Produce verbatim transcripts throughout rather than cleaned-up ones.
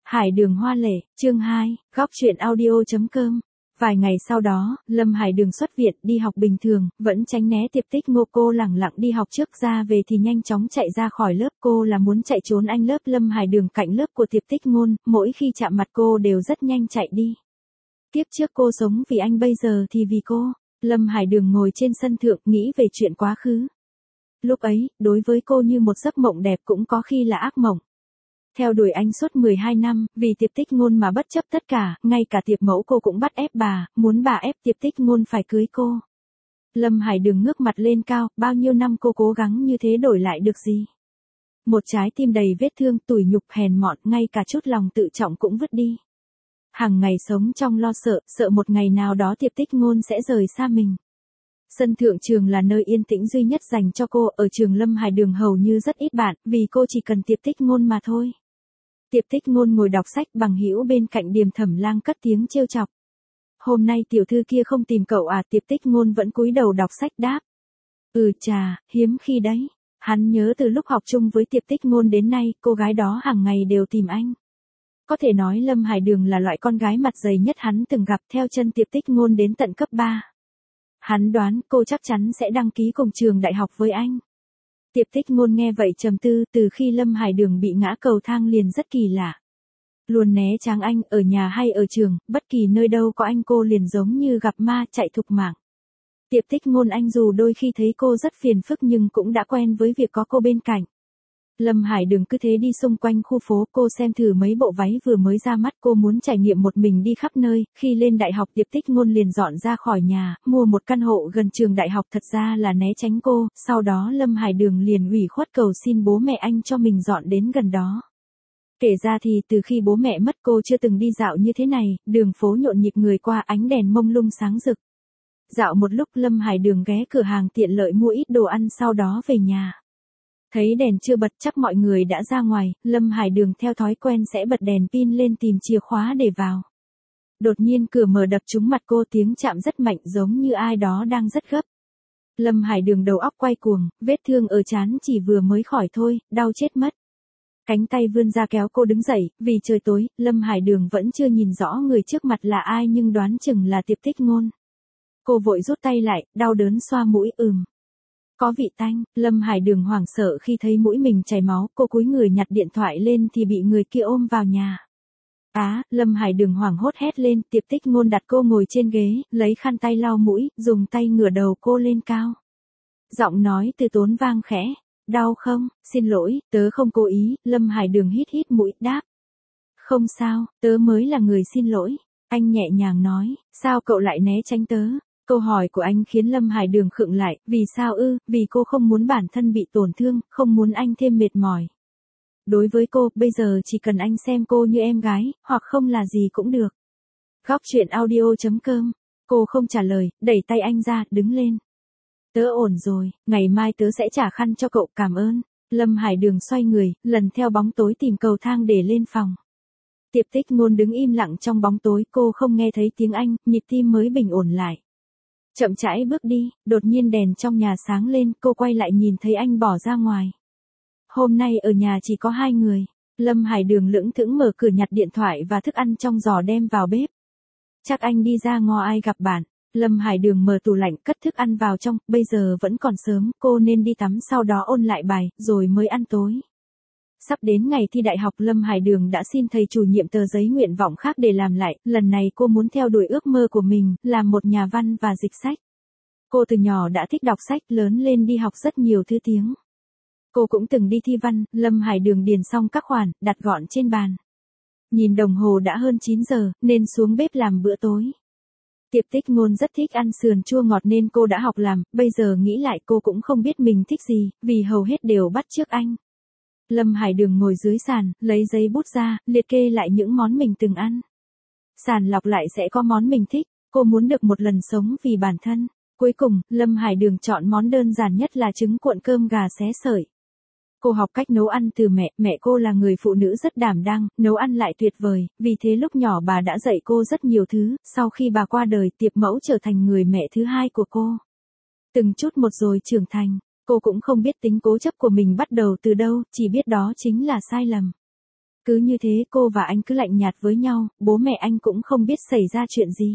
Hải đường hoa lệ, chương hai, góc truyện audio.com. Vài ngày sau đó, Lâm Hải Đường xuất viện đi học bình thường, vẫn tránh né Tiệp Tích Ngô. Cô lẳng lặng đi học trước, ra về thì nhanh chóng chạy ra khỏi lớp. Cô là muốn chạy trốn anh lớp Lâm Hải Đường cạnh lớp của Tiệp Tích Ngôn, mỗi khi chạm mặt cô đều rất nhanh chạy đi. Tiếp trước cô sống vì anh, bây giờ thì vì cô. Lâm Hải Đường ngồi trên sân thượng nghĩ về chuyện quá khứ. Lúc ấy, đối với cô như một giấc mộng đẹp, cũng có khi là ác mộng. Theo đuổi anh suốt mười hai năm, vì Tiệp Tích Ngôn mà bất chấp tất cả, ngay cả Tiệp mẫu cô cũng bắt ép bà, muốn bà ép Tiệp Tích Ngôn phải cưới cô. Lâm Hải Đường ngước mặt lên cao, bao nhiêu năm cô cố gắng như thế đổi lại được gì? Một trái tim đầy vết thương, tủi nhục, hèn mọn, ngay cả chút lòng tự trọng cũng vứt đi. Hàng ngày sống trong lo sợ, sợ một ngày nào đó Tiệp Tích Ngôn sẽ rời xa mình. Sân thượng trường là nơi yên tĩnh duy nhất dành cho cô, ở trường Lâm Hải Đường hầu như rất ít bạn, vì cô chỉ cần Tiệp Tích Ngôn mà thôi. Tiệp Tích Ngôn ngồi đọc sách, bằng hữu bên cạnh Điềm Thẩm Lang cất tiếng trêu chọc. Hôm nay tiểu thư kia không tìm cậu à? Tiệp Tích Ngôn vẫn cúi đầu đọc sách đáp. Ừ chà, hiếm khi đấy. Hắn nhớ từ lúc học chung với Tiệp Tích Ngôn đến nay, cô gái đó hàng ngày đều tìm anh. Có thể nói Lâm Hải Đường là loại con gái mặt dày nhất hắn từng gặp. Theo chân Tiệp Tích Ngôn đến tận cấp ba. Hắn đoán cô chắc chắn sẽ đăng ký cùng trường đại học với anh. Tiệp Tích Ngôn nghe vậy trầm tư, từ khi Lâm Hải Đường bị ngã cầu thang liền rất kỳ lạ. Luôn né tránh anh, ở nhà hay ở trường, bất kỳ nơi đâu có anh cô liền giống như gặp ma, chạy thục mạng. Tiệp Tích Ngôn anh dù đôi khi thấy cô rất phiền phức nhưng cũng đã quen với việc có cô bên cạnh. Lâm Hải Đường cứ thế đi xung quanh khu phố, cô xem thử mấy bộ váy vừa mới ra mắt, cô muốn trải nghiệm một mình đi khắp nơi. Khi lên đại học Tiệp Tích Ngôn liền dọn ra khỏi nhà, mua một căn hộ gần trường đại học, thật ra là né tránh cô, sau đó Lâm Hải Đường liền ủy khuất cầu xin bố mẹ anh cho mình dọn đến gần đó. Kể ra thì từ khi bố mẹ mất cô chưa từng đi dạo như thế này, đường phố nhộn nhịp người qua, ánh đèn mông lung sáng rực. Dạo một lúc Lâm Hải Đường ghé cửa hàng tiện lợi mua ít đồ ăn, sau đó về nhà. Thấy đèn chưa bật, chắc mọi người đã ra ngoài, Lâm Hải Đường theo thói quen sẽ bật đèn pin lên tìm chìa khóa để vào. Đột nhiên cửa mở đập trúng mặt cô, tiếng chạm rất mạnh giống như ai đó đang rất gấp. Lâm Hải Đường đầu óc quay cuồng, vết thương ở trán chỉ vừa mới khỏi thôi, đau chết mất. Cánh tay vươn ra kéo cô đứng dậy, vì trời tối, Lâm Hải Đường vẫn chưa nhìn rõ người trước mặt là ai nhưng đoán chừng là Tiệp Tích Ngôn. Cô vội rút tay lại, đau đớn xoa mũi, ừm. Có vị tanh. Lâm Hải Đường hoảng sợ khi thấy mũi mình chảy máu, cô cúi người nhặt điện thoại lên thì bị người kia ôm vào nhà. Á, Lâm Hải Đường hoảng hốt hét lên. Tiệp Tích Ngôn đặt cô ngồi trên ghế, lấy khăn tay lau mũi, dùng tay ngửa đầu cô lên cao. Giọng nói từ tốn vang khẽ. Đau không? Xin lỗi, tớ không cố ý. Lâm Hải Đường hít hít mũi, đáp. Không sao, tớ mới là người xin lỗi. Anh nhẹ nhàng nói, sao cậu lại né tránh tớ? Câu hỏi của anh khiến Lâm Hải Đường khựng lại, vì sao ư? Vì cô không muốn bản thân bị tổn thương, không muốn anh thêm mệt mỏi. Đối với cô, bây giờ chỉ cần anh xem cô như em gái, hoặc không là gì cũng được. Góc truyện audio.com. Cô không trả lời, đẩy tay anh ra, đứng lên. Tớ ổn rồi, ngày mai tớ sẽ trả khăn cho cậu, cảm ơn. Lâm Hải Đường xoay người, lần theo bóng tối tìm cầu thang để lên phòng. Tiệp Tích Ngôn đứng im lặng trong bóng tối, cô không nghe thấy tiếng anh, nhịp tim mới bình ổn lại. Chậm rãi bước đi, đột nhiên đèn trong nhà sáng lên, cô quay lại nhìn thấy anh bỏ ra ngoài. Hôm nay ở nhà chỉ có hai người. Lâm Hải Đường lững thững mở cửa, nhặt điện thoại và thức ăn trong giỏ đem vào bếp. Chắc anh đi ra ngõ ai gặp bạn. Lâm Hải Đường mở tủ lạnh, cất thức ăn vào trong, bây giờ vẫn còn sớm, cô nên đi tắm sau đó ôn lại bài, rồi mới ăn tối. Sắp đến ngày thi đại học, Lâm Hải Đường đã xin thầy chủ nhiệm tờ giấy nguyện vọng khác để làm lại, lần này cô muốn theo đuổi ước mơ của mình, làm một nhà văn và dịch sách. Cô từ nhỏ đã thích đọc sách, lớn lên đi học rất nhiều thứ tiếng. Cô cũng từng đi thi văn. Lâm Hải Đường điền xong các khoản, đặt gọn trên bàn. Nhìn đồng hồ đã hơn chín giờ, nên xuống bếp làm bữa tối. Tiệp Tích Ngôn rất thích ăn sườn chua ngọt nên cô đã học làm, bây giờ nghĩ lại cô cũng không biết mình thích gì, vì hầu hết đều bắt chước anh. Lâm Hải Đường ngồi dưới sàn, lấy giấy bút ra, liệt kê lại những món mình từng ăn. Sàn lọc lại sẽ có món mình thích, cô muốn được một lần sống vì bản thân. Cuối cùng, Lâm Hải Đường chọn món đơn giản nhất là trứng cuộn cơm gà xé sợi. Cô học cách nấu ăn từ mẹ, mẹ cô là người phụ nữ rất đảm đang, nấu ăn lại tuyệt vời, vì thế lúc nhỏ bà đã dạy cô rất nhiều thứ, sau khi bà qua đời, Tiệp mẫu trở thành người mẹ thứ hai của cô. Từng chút một rồi trưởng thành. Cô cũng không biết tính cố chấp của mình bắt đầu từ đâu, chỉ biết đó chính là sai lầm. Cứ như thế cô và anh cứ lạnh nhạt với nhau, bố mẹ anh cũng không biết xảy ra chuyện gì.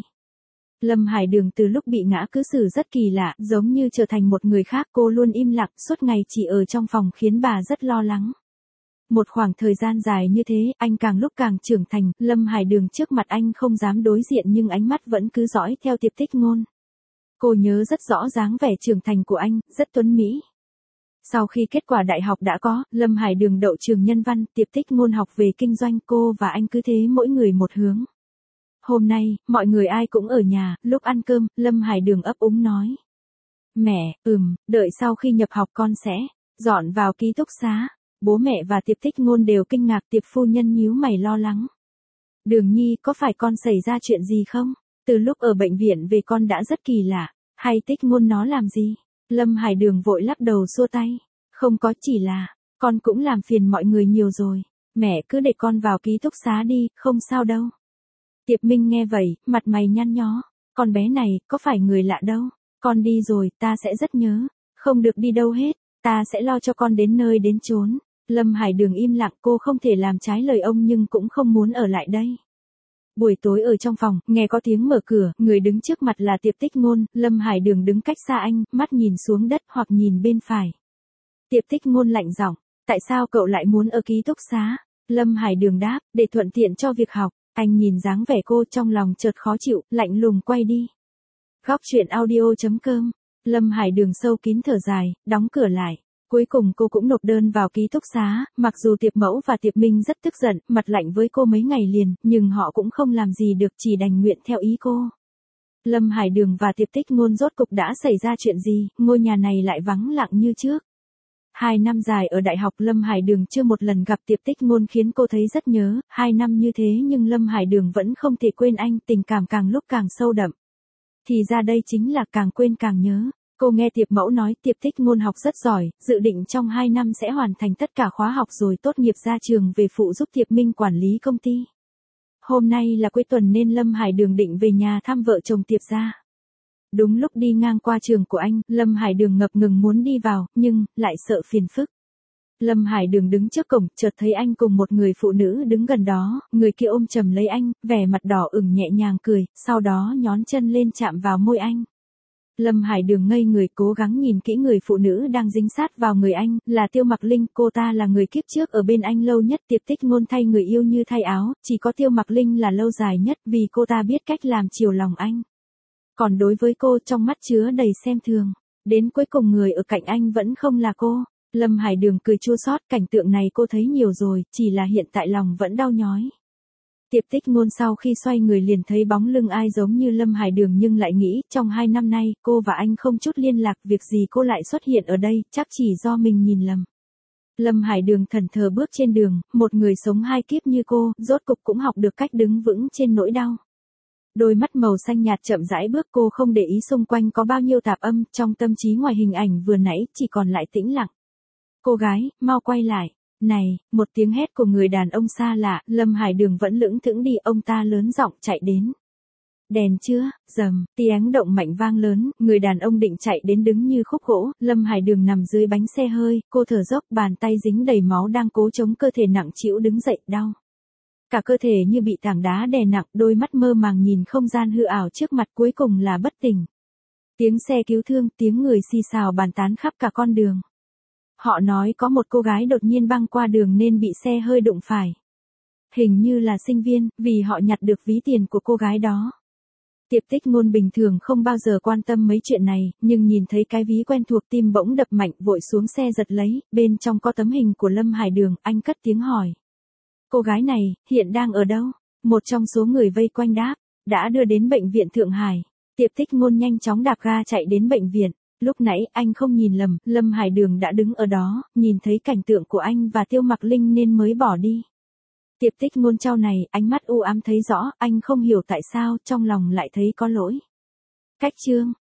Lâm Hải Đường từ lúc bị ngã cư xử rất kỳ lạ, giống như trở thành một người khác, cô luôn im lặng, suốt ngày chỉ ở trong phòng khiến bà rất lo lắng. Một khoảng thời gian dài như thế, anh càng lúc càng trưởng thành, Lâm Hải Đường trước mặt anh không dám đối diện nhưng ánh mắt vẫn cứ dõi theo Tiệp Tích Ngôn. Cô nhớ rất rõ dáng vẻ trưởng thành của anh, rất tuấn mỹ. Sau khi kết quả đại học đã có, Lâm Hải Đường đậu trường Nhân văn, Tiệp Tích Ngôn học về kinh doanh, cô và anh cứ thế mỗi người một hướng. Hôm nay, mọi người ai cũng ở nhà, lúc ăn cơm, Lâm Hải Đường ấp úng nói. Mẹ, ừm, đợi sau khi nhập học con sẽ dọn vào ký túc xá. Bố mẹ và Tiệp Tích Ngôn đều kinh ngạc, Tiệp phu nhân nhíu mày lo lắng. Đường Nhi, có phải con xảy ra chuyện gì không? Từ lúc ở bệnh viện về con đã rất kỳ lạ, hay Tích Ngôn nó làm gì? Lâm Hải Đường vội lắc đầu xua tay. Không có, chỉ là, con cũng làm phiền mọi người nhiều rồi. Mẹ cứ để con vào ký túc xá đi, không sao đâu. Tiệp Minh nghe vậy, mặt mày nhăn nhó. Con bé này, có phải người lạ đâu. Con đi rồi, ta sẽ rất nhớ. Không được đi đâu hết, ta sẽ lo cho con đến nơi đến chốn. Lâm Hải Đường im lặng, cô không thể làm trái lời ông nhưng cũng không muốn ở lại đây. Buổi tối ở trong phòng, nghe có tiếng mở cửa, người đứng trước mặt là Tiệp Tích Ngôn, Lâm Hải Đường đứng cách xa anh, mắt nhìn xuống đất hoặc nhìn bên phải. Tiệp Tích Ngôn lạnh giọng, tại sao cậu lại muốn ở ký túc xá? Lâm Hải Đường đáp, để thuận tiện cho việc học. Anh nhìn dáng vẻ cô trong lòng chợt khó chịu, lạnh lùng quay đi. Góc truyện audio chấm com. Lâm Hải Đường sâu kín thở dài, đóng cửa lại. Cuối cùng cô cũng nộp đơn vào ký túc xá, mặc dù Tiệp Mẫu và Tiệp Minh rất tức giận, mặt lạnh với cô mấy ngày liền, nhưng họ cũng không làm gì được, chỉ đành nguyện theo ý cô. Lâm Hải Đường và Tiệp Tích Ngôn rốt cục đã xảy ra chuyện gì, ngôi nhà này lại vắng lặng như trước. Hai năm dài ở đại học, Lâm Hải Đường chưa một lần gặp Tiệp Tích Ngôn khiến cô thấy rất nhớ, hai năm như thế nhưng Lâm Hải Đường vẫn không thể quên anh, tình cảm càng lúc càng sâu đậm. Thì ra đây chính là càng quên càng nhớ. Cô nghe Tiệp Mẫu nói Tiệp Tích Ngôn học rất giỏi, dự định trong hai năm sẽ hoàn thành tất cả khóa học rồi tốt nghiệp ra trường về phụ giúp Tiệp Minh quản lý công ty. Hôm nay là cuối tuần nên Lâm Hải Đường định về nhà thăm vợ chồng Tiệp gia. Đúng lúc đi ngang qua trường của anh, Lâm Hải Đường ngập ngừng muốn đi vào, nhưng lại sợ phiền phức. Lâm Hải Đường đứng trước cổng, chợt thấy anh cùng một người phụ nữ đứng gần đó, người kia ôm chầm lấy anh, vẻ mặt đỏ ửng nhẹ nhàng cười, sau đó nhón chân lên chạm vào môi anh. Lâm Hải Đường ngây người, cố gắng nhìn kỹ người phụ nữ đang dính sát vào người anh, là Tiêu Mặc Linh, cô ta là người kiếp trước ở bên anh lâu nhất. Tiệp Tích Ngôn thay người yêu như thay áo, chỉ có Tiêu Mặc Linh là lâu dài nhất vì cô ta biết cách làm chiều lòng anh. Còn đối với cô, trong mắt chứa đầy xem thường, đến cuối cùng người ở cạnh anh vẫn không là cô. Lâm Hải Đường cười chua xót, cảnh tượng này cô thấy nhiều rồi, chỉ là hiện tại lòng vẫn đau nhói. Tiệp Tích Ngôn sau khi xoay người liền thấy bóng lưng ai giống như Lâm Hải Đường nhưng lại nghĩ, trong hai năm nay, cô và anh không chút liên lạc, việc gì cô lại xuất hiện ở đây, chắc chỉ do mình nhìn lầm. Lâm Hải Đường thẫn thờ bước trên đường, một người sống hai kiếp như cô, rốt cục cũng học được cách đứng vững trên nỗi đau. Đôi mắt màu xanh nhạt chậm rãi bước, cô không để ý xung quanh có bao nhiêu tạp âm, trong tâm trí ngoài hình ảnh vừa nãy chỉ còn lại tĩnh lặng. Cô gái, mau quay lại. Này, một tiếng hét của người đàn ông xa lạ, Lâm Hải Đường vẫn lững thững đi, ông ta lớn giọng chạy đến. Đèn chưa, rầm, tiếng động mạnh vang lớn, người đàn ông định chạy đến đứng như khúc gỗ, Lâm Hải Đường nằm dưới bánh xe hơi, cô thở dốc, bàn tay dính đầy máu đang cố chống cơ thể nặng trĩu đứng dậy, đau. Cả cơ thể như bị tảng đá đè nặng, đôi mắt mơ màng nhìn không gian hư ảo trước mặt, cuối cùng là bất tỉnh. Tiếng xe cứu thương, tiếng người xì xào bàn tán khắp cả con đường. Họ nói có một cô gái đột nhiên băng qua đường nên bị xe hơi đụng phải. Hình như là sinh viên, vì họ nhặt được ví tiền của cô gái đó. Tiệp Tích Ngôn bình thường không bao giờ quan tâm mấy chuyện này, nhưng nhìn thấy cái ví quen thuộc tim bỗng đập mạnh, vội xuống xe giật lấy, bên trong có tấm hình của Lâm Hải Đường, anh cất tiếng hỏi. Cô gái này, hiện đang ở đâu? Một trong số người vây quanh đáp, đã đưa đến bệnh viện Thượng Hải. Tiệp Tích Ngôn nhanh chóng đạp ga chạy đến bệnh viện. Lúc nãy, anh không nhìn lầm, Lâm Hải Đường đã đứng ở đó, nhìn thấy cảnh tượng của anh và Tiêu Mặc Linh nên mới bỏ đi. Tiệp Tích Ngôn trao này, ánh mắt u ám thấy rõ, anh không hiểu tại sao, trong lòng lại thấy có lỗi. Cách chương.